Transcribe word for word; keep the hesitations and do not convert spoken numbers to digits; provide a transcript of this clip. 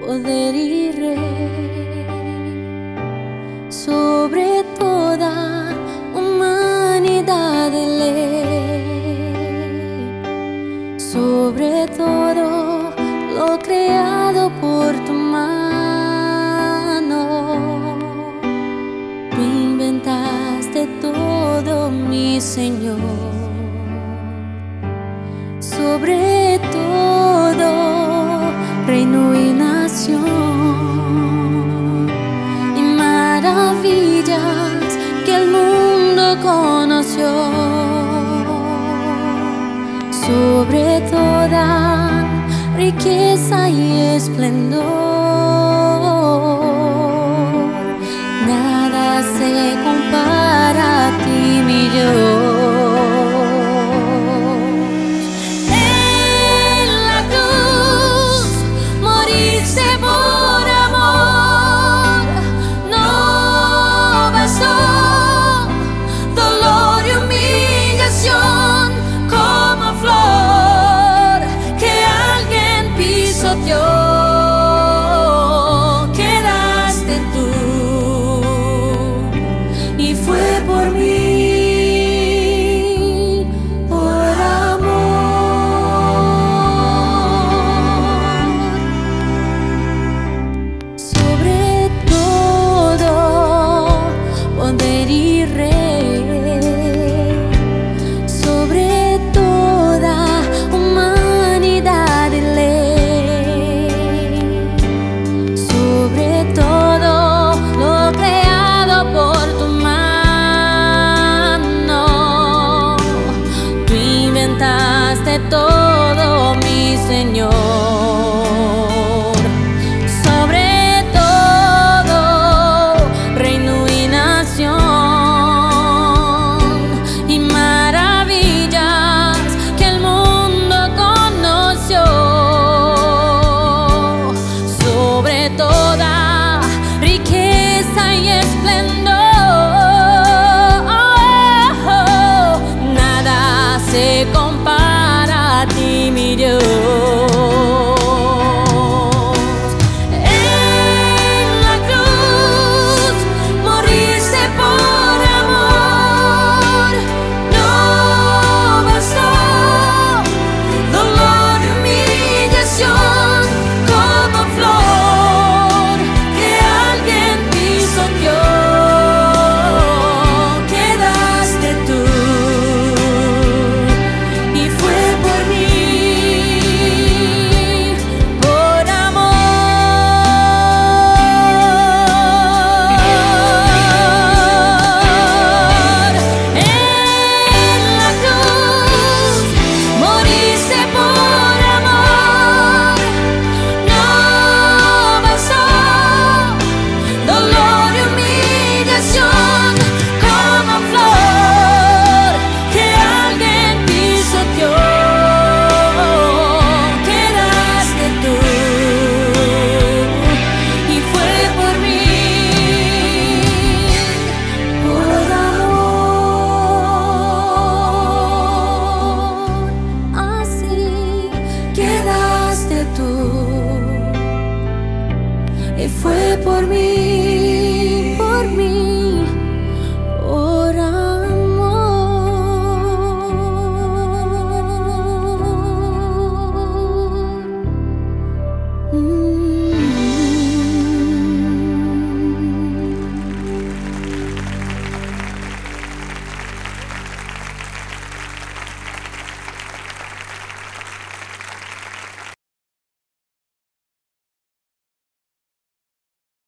poder y rey sobre toda humanidad de ley, sobre todo lo creado por tu mano. Tú inventaste todo, mi Señor, sobre todo reino y nación, y maravillas que el mundo conoció, sobre toda riqueza y esplendor. Nada se compara a ti, mi Dios. Todo, mi Señor, sobre todo reino y nación, y maravillas que el mundo conoció, sobre toda riqueza y esplendor. Nada se compara a ti, mi Dios. En la cruz moriste por amor, no bastó dolor y humillación, como flor que alguien pisoteó, quedaste tú. Y fue por mí.